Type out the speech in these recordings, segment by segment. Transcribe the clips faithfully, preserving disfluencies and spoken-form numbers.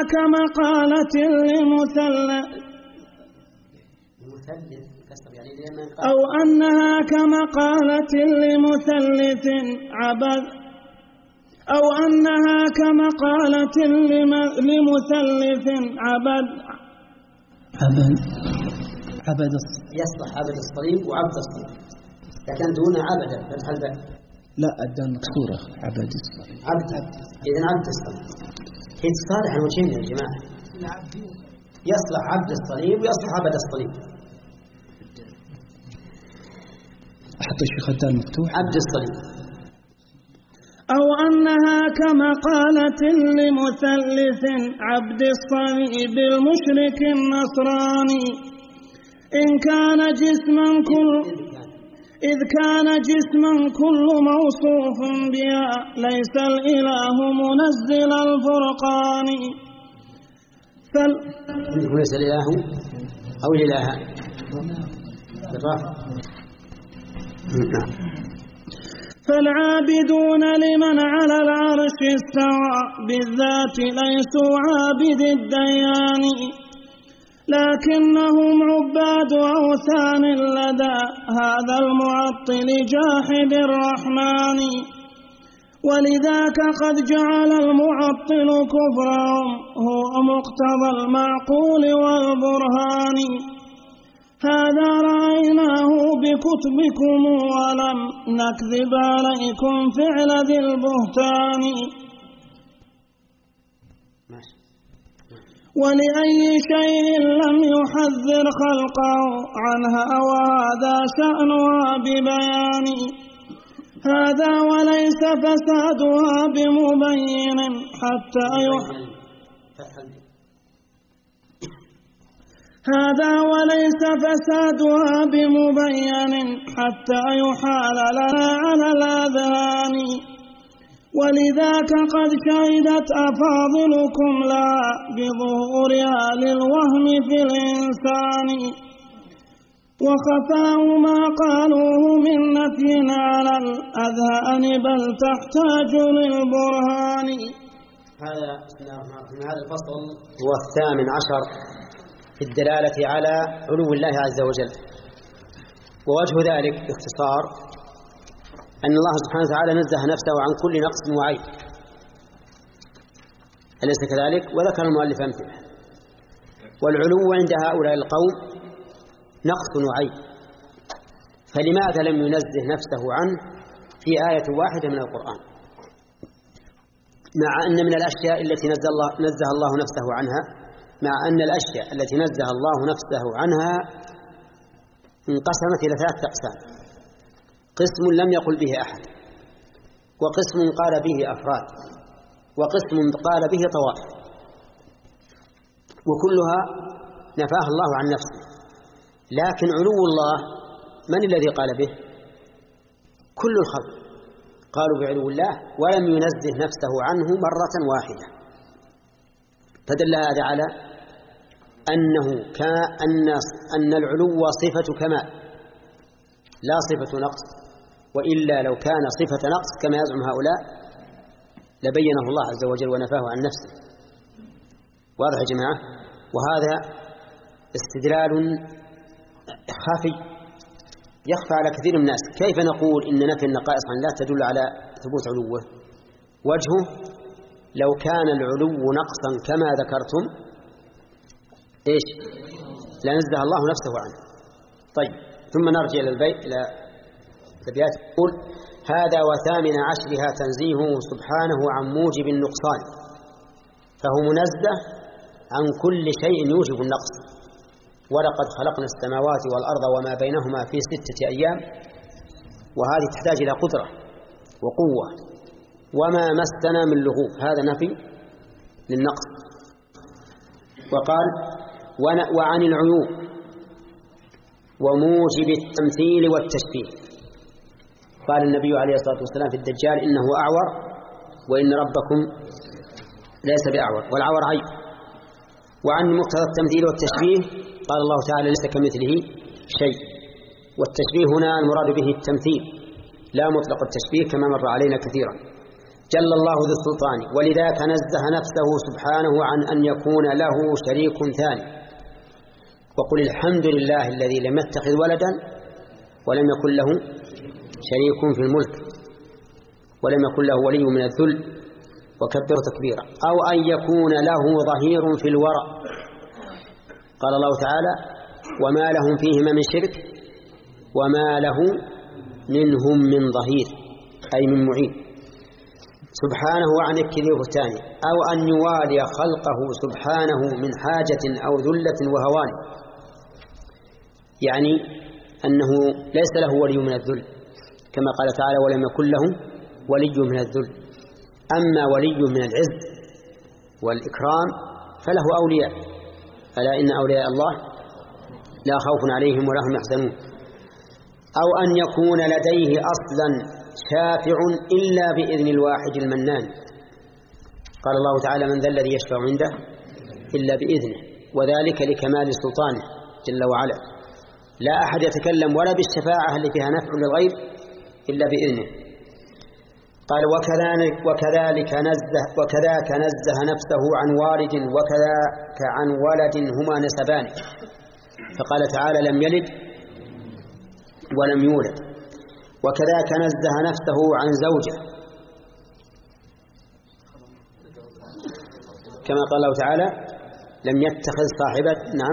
كمقالة لمثلث أو أنها كمقالة لمثلث عبد أو أنها كمقالة لمثلث عبد عبد عبد يصلح عبد الصليب وعبد الصليب، لكن دون عبد فتح الباء. لا الدال مكسورة عبد الصليب عبد إذن عبد الصليب هي تصالح الوجهين يا جماعة، يصلح عبد الصليب ويصلح عبد الصليب. أحط الشيخ الدال مفتوح عبد الصليب. أو أنها كمقالة لمثلث عبد الصليب المشرك النصراني إن كان جسما كل إذ كان جسما كل موصوف بها ليس الإله منزل الفرقان. فال ليس الإله أو الإله فالعابدون لمن على العرش استوى بالذات ليسوا عابد الديان، لكنهم عباد أوثان لدى هذا المعطل جاحد الرحمن. ولذاك قد جعل المعطل كفرهم هو مقتضى المعقول والبرهان. هذا رأيناه بكتبكم ولم نكذب عليكم فعل ذي البهتان. ولأي شيء لم يحذر خلقه عنها وهذا شأنها ببيان. هذا وليس فسادها بمبين حتى يحذر هذا وليس فسادها بمبين حتى يحال لنا على الأذهان. ولذاك قد شهدت أفاضلكم لا بظهورها للوهم في الإنسان. وخفاء ما قالوه من نفي على الأذهان بل تحتاج للبرهان. هذا هذا الفصل هو الثامن عشر في الدلالة على علو الله عز وجل. ووجه ذلك باختصار أن الله سبحانه وتعالى نزه نفسه عن كل نقص وعيب، أليس كذلك؟ وذكر المؤلف أمثلة. والعلو عند هؤلاء القوم نقص وعيب، فلماذا لم ينزه نفسه عنه في آية واحدة من القرآن، مع أن من الأشياء التي نزه الله, نزه الله نفسه عنها مع أن الأشياء التي نزه الله نفسه عنها انقسمت إلى ثلاثة أقسام: قسم لم يقل به أحد، وقسم قال به أفراد، وقسم قال به طوائف، وكلها نفاه الله عن نفسه. لكن علو الله من الذي قال به؟ كل الخلق قالوا بعلو الله ولم ينزه نفسه عنه مرة واحدة. فدل هذا على أنه كأن أن العلو صفة كمال لا صفة نقص، وإلا لو كان صفة نقص كما يزعم هؤلاء لبينه الله عز وجل ونفاه عن نفسه. واضح يا جماعة؟ وهذا استدلال خفي يخفى على كثير من الناس. كيف نقول إن نفي النقائص عن الله تدل على ثبوت علوه؟ وجهه لو كان العلو نقصا كما ذكرتم إيش لنزه الله نفسه عنه. طيب، ثم نرجع إلى البيت إلى الأبيات. يقول: هذا وثامن عشرها تنزيهه سبحانه عن موجب النقصان، فهو منزه عن كل شيء يوجب النقص. ولقد خلقنا السماوات والأرض وما بينهما في ستة أيام، وهذه تحتاج إلى قدرة وقوة. وما مسنا من لغوب، هذا نفي للنقص. وقال: وعن العيوب وموجب التمثيل والتشبيه. قال النبي عليه الصلاة والسلام في الدجال: إنه أعور وإن ربكم ليس بأعور، والعور عيب. وعن مقتضى التمثيل والتشبيه قال الله تعالى: ليس كمثله شيء. والتشبيه هنا المراد به التمثيل لا مطلق التشبيه كما مر علينا كثيرا. جل الله ذو السلطان، ولذاك نزه نفسه سبحانه عن أن يكون له شريك ثاني. وقل الحمد لله الذي لم يتخذ ولدا ولم يكن له شريك في الملك ولم يكن له ولي من الذل وكبر تكبيرا. أو أن يكون له ظهير في الورى. قال الله تعالى: وما لهم فيهما من شرك وما له منهم من ظهير، أي من معين سبحانه عن الكذب الثاني. أو أن يوالي خلقه سبحانه من حاجة أو ذلة وهوان، يعني أنه ليس له ولي من الذل كما قال تعالى: ولم يكن له ولي من الذل. أما ولي من العز والإكرام فله أولياء، ألا إن أولياء الله لا خوف عليهم ولا هم يحزنون. أو أن يكون لديه أصلا شافع إلا بإذن الواحد المنان. قال الله تعالى: من ذا الذي يشفع عنده إلا بإذنه، وذلك لكمال سلطانه جل وعلا. لا أحد يتكلم ولا بالشفاعة اللي فيها نفع للغير إلا بإذنه. قال: وكذلك, وكذلك نزه وكذاك نزه نفسه عن والد وكذاك عن ولد هما نسبان. فقال تعالى: لم يلد ولم يولد. وكذاك نزه نفسه عن زوجه كما قال الله تعالى: لم يتخذ صاحبة نعم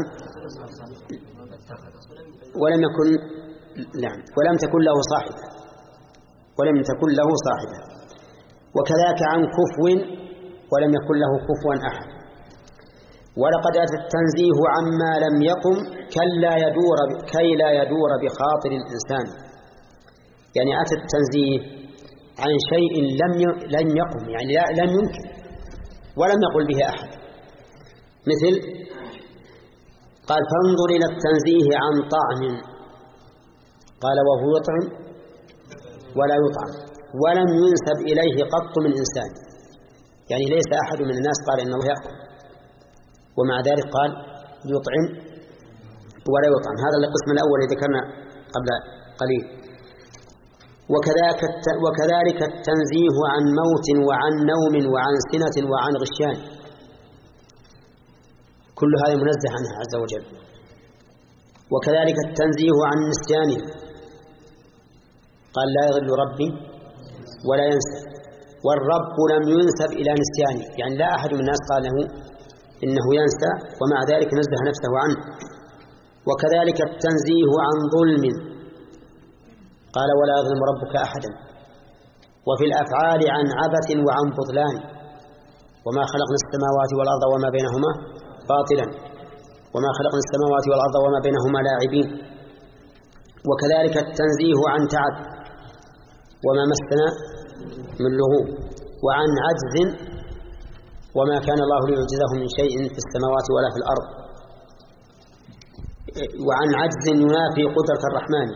ولم يكن نعم ولم تكن له صاحبة ولم تكن له صاحبة. وكذاك عن كفو ولم يكن له كفوا أحد. ولقد أتى التنزيه عما لم يقم كلا يدور كي لا يدور بخاطر الإنسان، يعني أتى التنزيه عن شيء لم لم يقم، يعني لم يمكن ولم يقل به أحد. مثل قال: فانظر إلى التنزيه عن طعم، قال: وهو يطعم ولا يطعم، ولم ينسب إليه قط من إنسان، يعني ليس أحد من الناس قال إنه يأكل، ومع ذلك قال يطعم ولا يطعم. هذا القسم الأول الذي ذكرنا قبل قليل. وكذلك وكذلك التنزيه عن موت وعن نوم وعن سنة وعن غشيان، كل هذا منزه عنه عز وجل. وكذلك التنزيه عن نسيانه، قال: لا يضل ربي ولا ينسى. والرب لم ينسب إلى نسيانه، يعني لا أحد من الناس قال له إنه ينسى ومع ذلك نزه نفسه عنه. وكذلك التنزيه عن ظلم، قال: ولا يظلم ربك أحدا. وفي الأفعال عن عبث وعن بطلان، وما خلقنا السماوات والأرض وما بينهما باطلا وما خلقنا السماوات والأرض وما بينهما لاعبين. وكذلك التنزيه عن تعب وما مسنا من لغوب، وعن عجز وما كان الله ليعجزه من شيء في السماوات ولا في الأرض. وعن عجز ينافي قدرة الرحمن.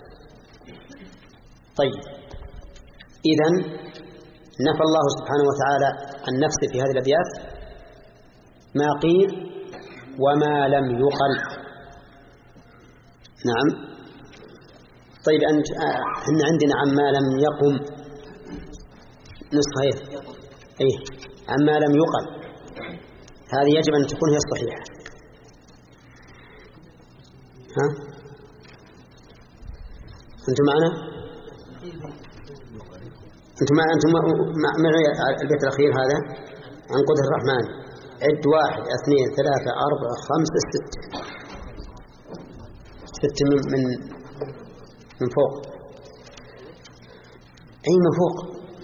طيب، إذن نفى الله سبحانه وتعالى عن نفسه في هذه الأبيات ما قيل وما لم يقل. نعم. طيب، احنا عندنا عما لم يقم نسخة ايه؟ ايه عما لم يقل، هذه يجب أن تكون هي الصحيحة. ها؟ أنتم معنا؟ أنتم معنا؟ أنتم معي البيت الأخير هذا عن قدر الرحمن. عد: واحد اثنين ثلاثة أربعة خمسة ستة ستة من من من فوق. أي من فوق.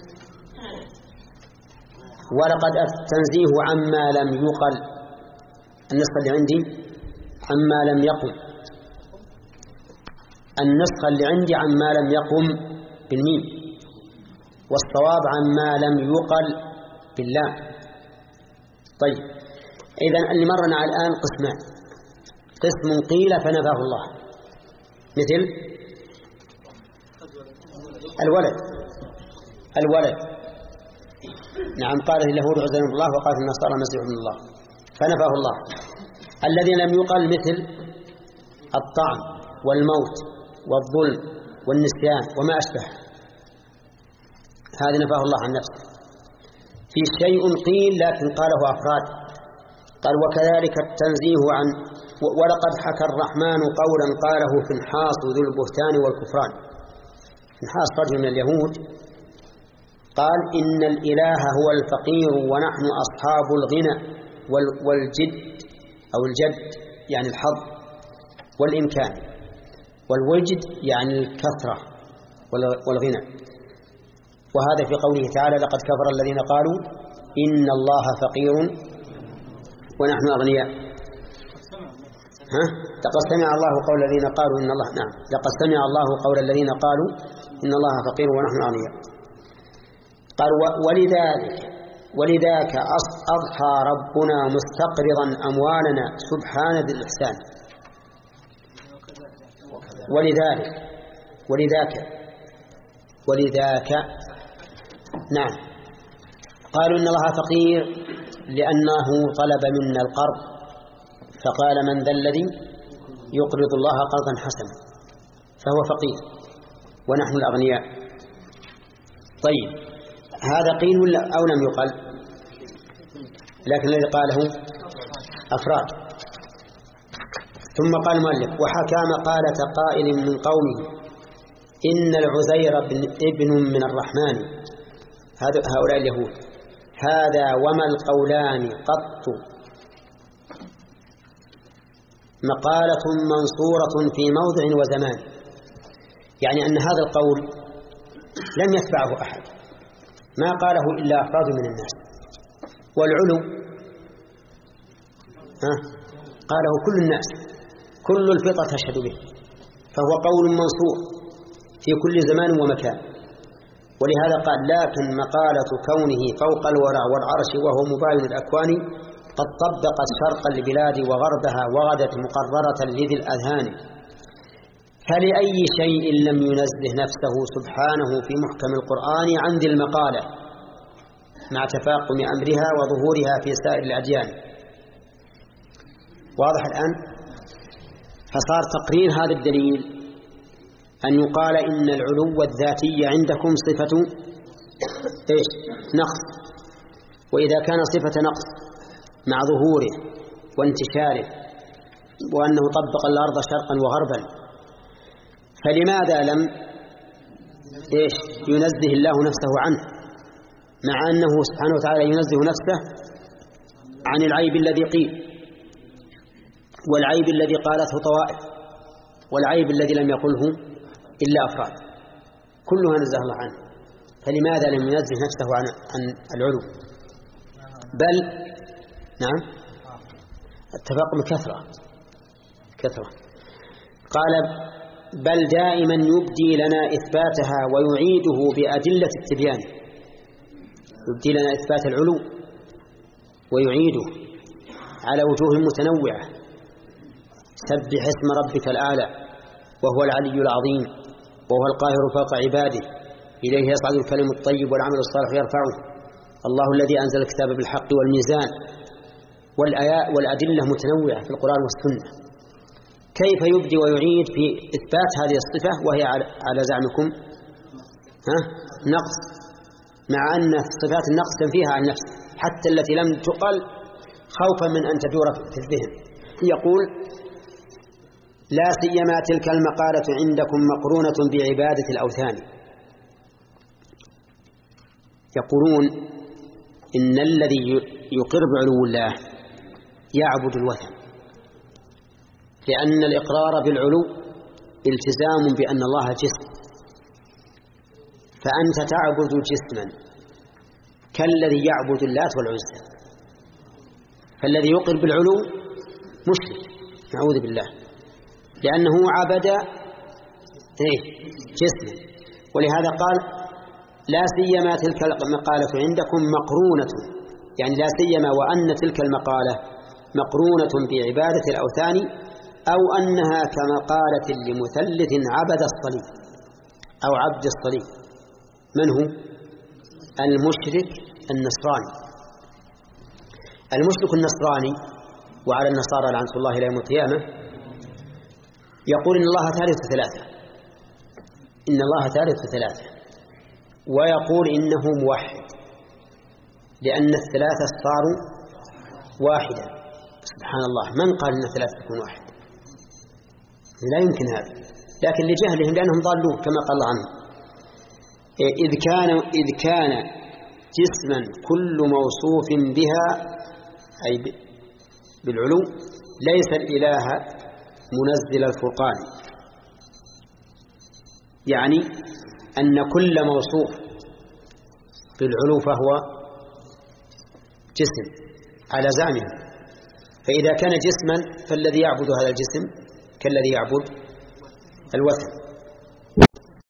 ولقد التنزيه عما لم يقل، النسخة اللي عندي عما لم يقم، النسخة اللي عندي عما لم يقم بالميم، والصواب عما لم يقل باللام. طيب، إذن اللي مرنا على الآن قسمان: قسم قيل فنفاه الله، مثل الولد الولد نعم، قالت اليهود عزير ابن الله وقالت النصارى المسيح ابن الله، فنفاه الله. الذي لم يقل مثل الطعن والموت والظلم والنسيان وما أشبه، هذا نفاه الله عن نفسه. في شيء قيل لكن قاله أفراد. قال وكذلك التنزيه عن ولقد حكى الرحمن قولا قاله فنحاس ذو البهتان والكفران. فنحاس رجل من اليهود قال إن الإله هو الفقير ونحن أصحاب الغنى والجد أو الجد يعني الحظ والإمكان، والوجد يعني الكثرة والغنى. وهذا في قوله تعالى لقد كفر الذين قالوا إن الله فقير ونحن أغنياء. ها؟ لقد سمع الله قول الذين قالوا إن الله نعم لقد سمع الله قول الذين قالوا إن الله فقير ونحن أغنياء. قال ولذلك ولذاك أضحى ربنا مستقرضا أموالنا سبحانه ذي الإحسان. ولذلك ولذاك ولذاك نعم قالوا إن الله فقير لأنه طلب منا القرض، فقال من ذا الذي يقرض الله قرضا حسنا، فهو فقير ونحن الأغنياء. طيب هذا قيل ولا أو لم يقل؟ لكن الذي قاله أفراد. ثم قال المؤلف وحكى مقالة قائل من قومه إن العزير ابن من الرحمن، هؤلاء اليهود، هذا وما القولان قط مقالة منصورة في موضع وزمان. يعني أن هذا القول لم يتبعه أحد، ما قاله إلا أفراد من الناس. والعلو ها قاله كل الناس، كل الفطرة تشهد به، فهو قول منصور في كل زمان ومكان. ولهذا قال لكن مقالة كونه فوق الورع والعرش وهو مباين الأكوان قد طبقت شرق البلاد وغربها وغدت مقررة لذي الأذهان. فلأي شيء لم ينزه نفسه سبحانه في محكم القرآن عن ذي المقالة مع تفاقم أمرها وظهورها في سائر الأديان. واضح الآن؟ فصار تقرير هذا الدليل أن يقال إن العلو الذاتي عندكم صفة إيش؟ نقص. وإذا كان صفة نقص مع ظهوره وانتشاره وأنه طبق الأرض شرقا وغربا، فلماذا لم إيش ينزه الله نفسه عنه، مع أنه سبحانه وتعالى ينزه نفسه عن العيب الذي قيل والعيب الذي قالته طوائف والعيب الذي لم يقله إلا أفراد، كلها نزه الله عنه. فلماذا لم ينزه نفسه عن, عن العلو؟ بل نعم التفاقم كثرة كثرة قال بل دائما يبدي لنا إثباتها ويعيده بأدلة التبيان. يبدي لنا إثبات العلو ويعيده على وجوه متنوعة. سبح اسم ربك الأعلى وهو العلي العظيم وهو القاهر فوق عباده إليه يصعد الكلم الطيب والعمل الصالح يرفعه الله الذي أنزل الكتاب بالحق والميزان. والآيات والأدلة متنوعة في القرآن والسنة. كيف يبدي ويعيد في إثبات هذه الصفة وهي على زعمكم ها نقص، مع أن صفات النقص تنفيها عن نفسه حتى التي لم تقل خوفا من أن تدور في الذهن. يقول لا سيما تلك المقالة عندكم مقرونة بعبادة الأوثان. يقولون إن الذي يقر بعلو الله يعبد الوثن، لأن الإقرار بالعلو التزام بأن الله جسم، فأنت تعبد جسما كالذي يعبد اللات والعزى. فالذي يقر بالعلو مشرك نعوذ بالله، لأنه عبد جسما. ولهذا قال لا سيما تلك المقالة عندكم مقرونة، يعني لا سيما وأن تلك المقالة مقرونة بعبادة الأوثان، أو أنها كمقالة لمثلث عبد الصليب أو عبد الصليب. من هو؟ المشرك النصراني. المشرك النصراني وعلى النصارى لعنة الله إلى يوم القيامة يقول إن الله ثالث ثلاثة، إن الله ثالث ثلاثة، ويقول إنه موحد، لأن الثلاثة صاروا واحدا. سبحان الله، من قال أن الثلاثة تكون واحد؟ لا يمكن هذا، لكن لجهلهم لأنهم ضالون كما قال الله عنهم. إذ كان إذ كان جسما كل موصوف بها أي بالعلو ليس الإله منزل الفرقان، يعني أن كل موصوف بالعلو فهو جسم على زعمه. فإذا كان جسما فالذي يعبد هذا الجسم كالذي يعبد الوثن.